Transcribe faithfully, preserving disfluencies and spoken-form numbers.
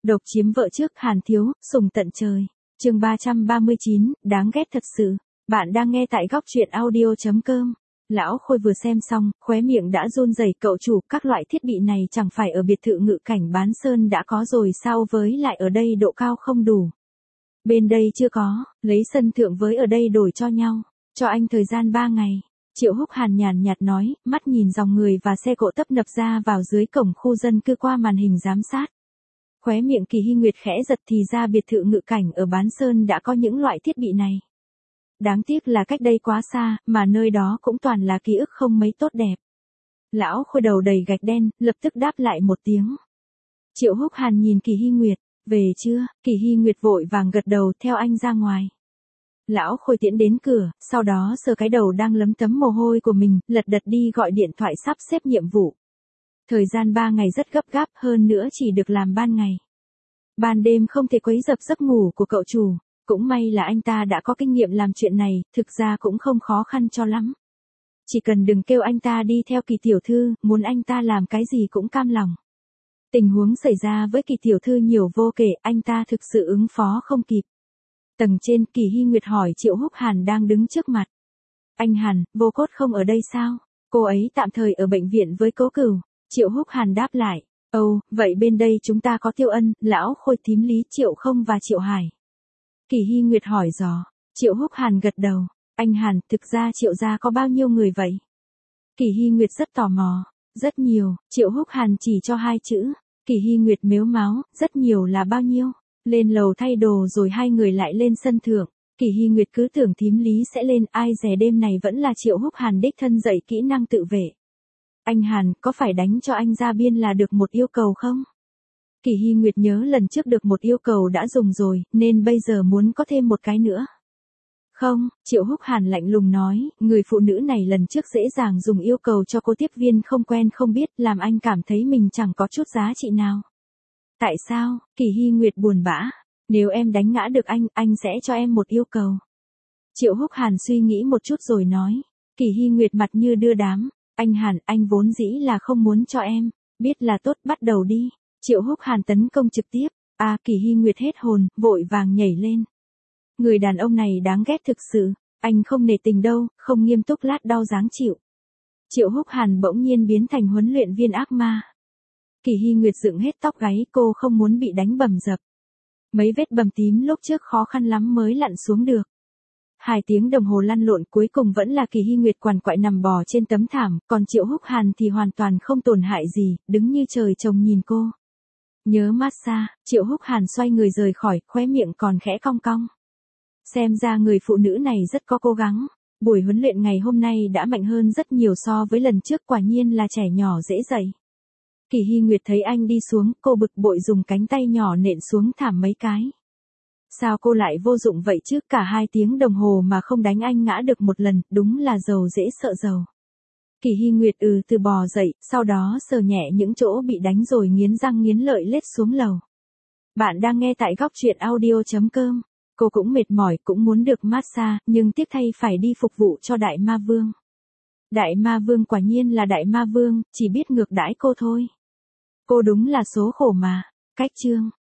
Độc chiếm vợ trước Hàn Thiếu, sùng tận trời. Chương ba trăm ba mươi chín, đáng ghét thật sự. Bạn đang nghe tại góc truyện audio chấm com. Lão Khôi vừa xem xong, khóe miệng đã run rẩy, cậu chủ, các loại thiết bị này chẳng phải ở biệt thự Ngự Cảnh Bán Sơn đã có rồi sao, với lại ở đây độ cao không đủ. Bên đây chưa có, lấy sân thượng với ở đây đổi cho nhau, cho anh thời gian ba ngày. Triệu Húc Hàn nhàn nhạt nói, mắt nhìn dòng người và xe cộ tấp nập ra vào dưới cổng khu dân cư qua màn hình giám sát. Khóe miệng Kỳ Hy Nguyệt khẽ giật, thì ra biệt thự Ngự Cảnh ở Bán Sơn đã có những loại thiết bị này. Đáng tiếc là cách đây quá xa, mà nơi đó cũng toàn là ký ức không mấy tốt đẹp. Lão Khôi đầu đầy gạch đen, lập tức đáp lại một tiếng. Triệu Húc Hàn nhìn Kỳ Hy Nguyệt, về chưa? Kỳ Hy Nguyệt vội vàng gật đầu, theo anh ra ngoài. Lão Khôi tiễn đến cửa, sau đó sờ cái đầu đang lấm tấm mồ hôi của mình, lật đật đi gọi điện thoại sắp xếp nhiệm vụ. Thời gian ba ngày rất gấp gáp, hơn nữa chỉ được làm ban ngày. Ban đêm không thể quấy rập giấc ngủ của cậu chủ, cũng may là anh ta đã có kinh nghiệm làm chuyện này, thực ra cũng không khó khăn cho lắm. Chỉ cần đừng kêu anh ta đi theo Kỳ tiểu thư, muốn anh ta làm cái gì cũng cam lòng. Tình huống xảy ra với Kỳ tiểu thư nhiều vô kể, anh ta thực sự ứng phó không kịp. Tầng trên, Kỳ Hy Nguyệt hỏi Triệu Húc Hàn đang đứng trước mặt. Anh Hàn, Vô Cốt không ở đây sao? Cô ấy tạm thời ở bệnh viện với Cố Cửu. Triệu Húc Hàn đáp lại. Ồ, oh, vậy bên đây chúng ta có Tiêu Ân, Lão Khôi, Thím Lý, Triệu Không và Triệu Hải. Kỳ Hy Nguyệt hỏi dò. Triệu Húc Hàn gật đầu. Anh Hàn, thực ra Triệu gia có bao nhiêu người vậy? Kỳ Hy Nguyệt rất tò mò. Rất nhiều. Triệu Húc Hàn chỉ cho hai chữ. Kỳ Hy Nguyệt mếu máo, rất nhiều là bao nhiêu? Lên lầu thay đồ rồi hai người lại lên sân thượng. Kỳ Hy Nguyệt cứ tưởng Thím Lý sẽ lên, ai dè đêm này vẫn là Triệu Húc Hàn đích thân dạy kỹ năng tự vệ. Anh Hàn, có phải đánh cho anh ra biên là được một yêu cầu không? Kỳ Hy Nguyệt nhớ lần trước được một yêu cầu đã dùng rồi, nên bây giờ muốn có thêm một cái nữa. Không, Triệu Húc Hàn lạnh lùng nói, người phụ nữ này lần trước dễ dàng dùng yêu cầu cho cô tiếp viên không quen không biết, làm anh cảm thấy mình chẳng có chút giá trị nào. Tại sao? Kỳ Hy Nguyệt buồn bã. Nếu em đánh ngã được anh, anh sẽ cho em một yêu cầu. Triệu Húc Hàn suy nghĩ một chút rồi nói. Kỳ Hy Nguyệt mặt như đưa đám. Anh Hàn, anh vốn dĩ là không muốn cho em. Biết là tốt, bắt đầu đi. Triệu Húc Hàn tấn công trực tiếp. À, Kỳ Hy Nguyệt hết hồn, vội vàng nhảy lên. Người đàn ông này đáng ghét thực sự. Anh không nể tình đâu, không nghiêm túc lát đau dáng chịu. Triệu Húc Hàn bỗng nhiên biến thành huấn luyện viên ác ma. Kỳ Hy Nguyệt dựng hết tóc gáy, cô không muốn bị đánh bầm dập. Mấy vết bầm tím lúc trước khó khăn lắm mới lặn xuống được. Hai tiếng đồng hồ lăn lộn cuối cùng vẫn là Kỳ Hy Nguyệt quằn quại nằm bò trên tấm thảm, còn Triệu Húc Hàn thì hoàn toàn không tổn hại gì, đứng như trời trồng nhìn cô. Nhớ massage, Triệu Húc Hàn xoay người rời khỏi, khóe miệng còn khẽ cong cong. Xem ra người phụ nữ này rất có cố gắng. Buổi huấn luyện ngày hôm nay đã mạnh hơn rất nhiều so với lần trước, quả nhiên là trẻ nhỏ dễ dạy. Kỳ Hy Nguyệt thấy anh đi xuống, cô bực bội dùng cánh tay nhỏ nện xuống thảm mấy cái. Sao cô lại vô dụng vậy chứ, cả hai tiếng đồng hồ mà không đánh anh ngã được một lần, đúng là giàu dễ sợ giàu. Kỳ Hy Nguyệt ừ từ bò dậy, sau đó sờ nhẹ những chỗ bị đánh rồi nghiến răng nghiến lợi lết xuống lầu. Bạn đang nghe tại góc truyện audio chấm com. Cô cũng mệt mỏi, cũng muốn được massage, nhưng tiếc thay phải đi phục vụ cho Đại Ma Vương. Đại Ma Vương quả nhiên là Đại Ma Vương, chỉ biết ngược đãi cô thôi. Cô đúng là số khổ mà. Cách chương.